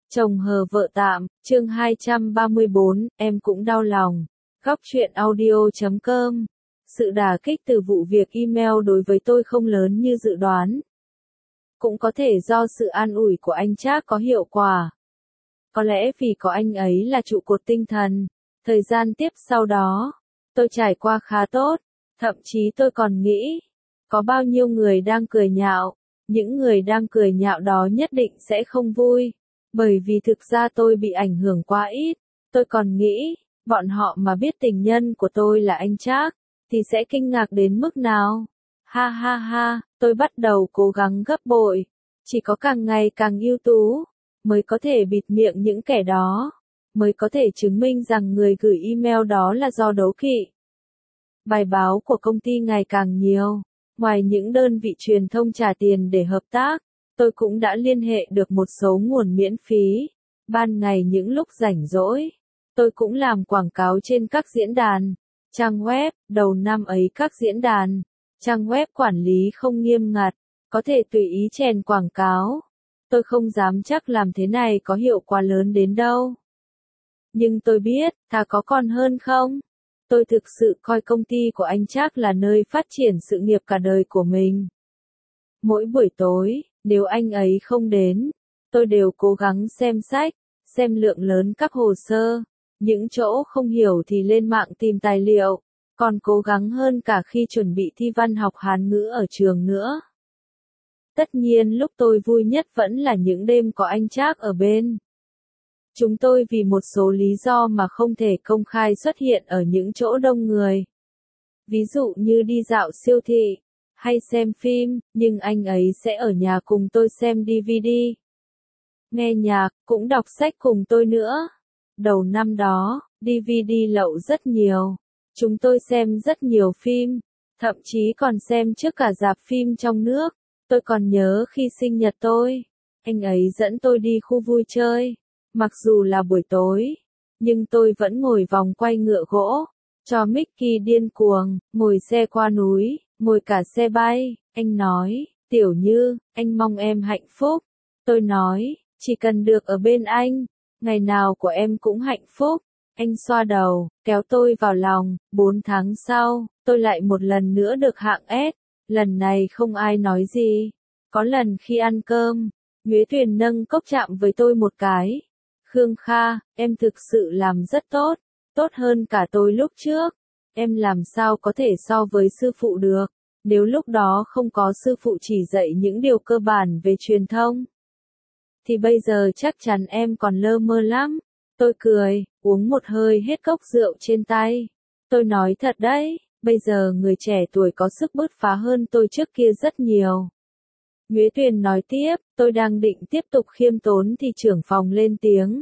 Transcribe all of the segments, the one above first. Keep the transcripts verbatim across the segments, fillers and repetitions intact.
Chồng hờ vợ tạm, chương hai trăm ba mươi bốn, em cũng đau lòng. Góc truyện audio chấm com. Sự đả kích từ vụ việc email đối với tôi không lớn như dự đoán. Cũng có thể do sự an ủi của anh Trác có hiệu quả. Có lẽ vì có anh ấy là trụ cột tinh thần. Thời gian tiếp sau đó, tôi trải qua khá tốt. Thậm chí tôi còn nghĩ, có bao nhiêu người đang cười nhạo. Những người đang cười nhạo đó nhất định sẽ không vui. Bởi vì thực ra tôi bị ảnh hưởng quá ít. Tôi còn nghĩ, bọn họ mà biết tình nhân của tôi là anh Trác, thì sẽ kinh ngạc đến mức nào. Ha ha ha, tôi bắt đầu cố gắng gấp bội. Chỉ có càng ngày càng ưu tú, mới có thể bịt miệng những kẻ đó. Mới có thể chứng minh rằng người gửi email đó là do đố kỵ. Bài báo của công ty ngày càng nhiều. Ngoài những đơn vị truyền thông trả tiền để hợp tác, tôi cũng đã liên hệ được một số nguồn miễn phí. Ban ngày những lúc rảnh rỗi, tôi cũng làm quảng cáo trên các diễn đàn, trang web. Đầu năm ấy các diễn đàn, trang web quản lý không nghiêm ngặt, có thể tùy ý chèn quảng cáo. Tôi không dám chắc làm thế này có hiệu quả lớn đến đâu. Nhưng tôi biết, thà có còn hơn không. Tôi thực sự coi công ty của anh Trác là nơi phát triển sự nghiệp cả đời của mình. Mỗi buổi tối, nếu anh ấy không đến, tôi đều cố gắng xem sách, xem lượng lớn các hồ sơ. Những chỗ không hiểu thì lên mạng tìm tài liệu, còn cố gắng hơn cả khi chuẩn bị thi văn học Hán ngữ ở trường nữa. Tất nhiên lúc tôi vui nhất vẫn là những đêm có anh Trác ở bên. Chúng tôi vì một số lý do mà không thể công khai xuất hiện ở những chỗ đông người. Ví dụ như đi dạo siêu thị, hay xem phim, nhưng anh ấy sẽ ở nhà cùng tôi xem đê vê đê. Nghe nhạc, cũng đọc sách cùng tôi nữa. Đầu năm đó, đê vê đê lậu rất nhiều. Chúng tôi xem rất nhiều phim, thậm chí còn xem trước cả rạp phim trong nước. Tôi còn nhớ khi sinh nhật tôi, anh ấy dẫn tôi đi khu vui chơi. Mặc dù là buổi tối, nhưng tôi vẫn ngồi vòng quay ngựa gỗ, cho Mickey điên cuồng, ngồi xe qua núi, ngồi cả xe bay. Anh nói, Tiểu Như, anh mong em hạnh phúc. Tôi nói, chỉ cần được ở bên anh, ngày nào của em cũng hạnh phúc. Anh xoa đầu, kéo tôi vào lòng. Bốn tháng sau, tôi lại một lần nữa được hạng S. Lần này không ai nói gì. Có lần khi ăn cơm, Nhuế Tuyền nâng cốc chạm với tôi một cái. Khương Kha, em thực sự làm rất tốt, tốt hơn cả tôi lúc trước. Em làm sao có thể so với sư phụ được, nếu lúc đó không có sư phụ chỉ dạy những điều cơ bản về truyền thông. Thì bây giờ chắc chắn em còn lơ mơ lắm. Tôi cười, uống một hơi hết cốc rượu trên tay. Tôi nói thật đấy, bây giờ người trẻ tuổi có sức bứt phá hơn tôi trước kia rất nhiều. Nhuế Tuyền nói tiếp, tôi đang định tiếp tục khiêm tốn thì trưởng phòng lên tiếng.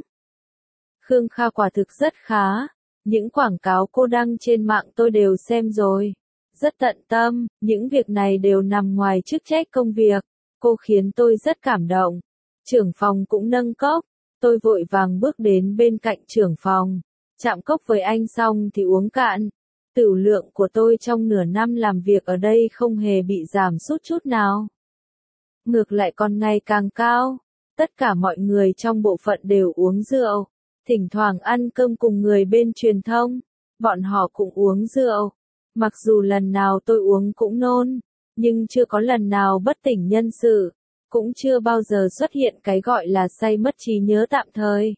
Khương Kha quả thực rất khá, những quảng cáo cô đăng trên mạng tôi đều xem rồi. Rất tận tâm, những việc này đều nằm ngoài chức trách công việc. Cô khiến tôi rất cảm động. Trưởng phòng cũng nâng cốc, tôi vội vàng bước đến bên cạnh trưởng phòng. Chạm cốc với anh xong thì uống cạn. Tửu lượng của tôi trong nửa năm làm việc ở đây không hề bị giảm sút chút nào. Ngược lại còn ngày càng cao. Tất cả mọi người trong bộ phận đều uống rượu. Thỉnh thoảng ăn cơm cùng người bên truyền thông, bọn họ cũng uống rượu. Mặc dù lần nào tôi uống cũng nôn, nhưng chưa có lần nào bất tỉnh nhân sự. Cũng chưa bao giờ xuất hiện cái gọi là say mất trí nhớ tạm thời.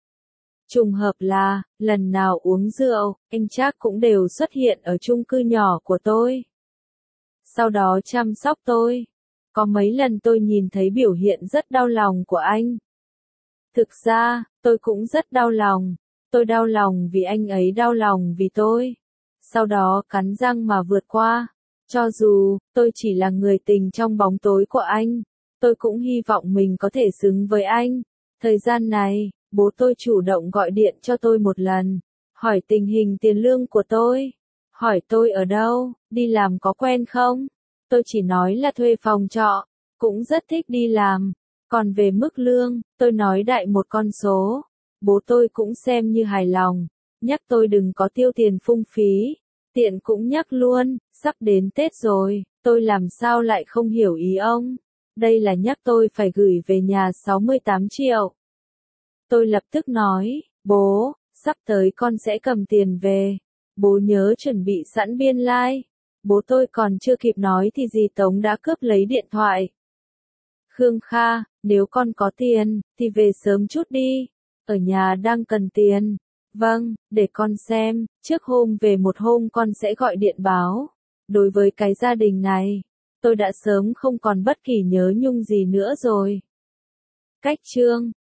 Trùng hợp là, lần nào uống rượu, anh Trác cũng đều xuất hiện ở chung cư nhỏ của tôi. Sau đó chăm sóc tôi. Có mấy lần tôi nhìn thấy biểu hiện rất đau lòng của anh. Thực ra, tôi cũng rất đau lòng. Tôi đau lòng vì anh ấy đau lòng vì tôi. Sau đó cắn răng mà vượt qua. Cho dù, tôi chỉ là người tình trong bóng tối của anh, tôi cũng hy vọng mình có thể xứng với anh. Thời gian này, bố tôi chủ động gọi điện cho tôi một lần, hỏi tình hình tiền lương của tôi. Hỏi tôi ở đâu, đi làm có quen không? Tôi chỉ nói là thuê phòng trọ, cũng rất thích đi làm. Còn về mức lương, tôi nói đại một con số. Bố tôi cũng xem như hài lòng, nhắc tôi đừng có tiêu tiền phung phí. Tiện cũng nhắc luôn, sắp đến Tết rồi, tôi làm sao lại không hiểu ý ông. Đây là nhắc tôi phải gửi về nhà sáu mươi tám triệu. Tôi lập tức nói, bố, sắp tới con sẽ cầm tiền về. Bố nhớ chuẩn bị sẵn biên lai. Bố tôi còn chưa kịp nói thì dì Tống đã cướp lấy điện thoại. Khương Kha, nếu con có tiền, thì về sớm chút đi. Ở nhà đang cần tiền. Vâng, để con xem, trước hôm về một hôm con sẽ gọi điện báo. Đối với cái gia đình này, tôi đã sớm không còn bất kỳ nhớ nhung gì nữa rồi. Cách chương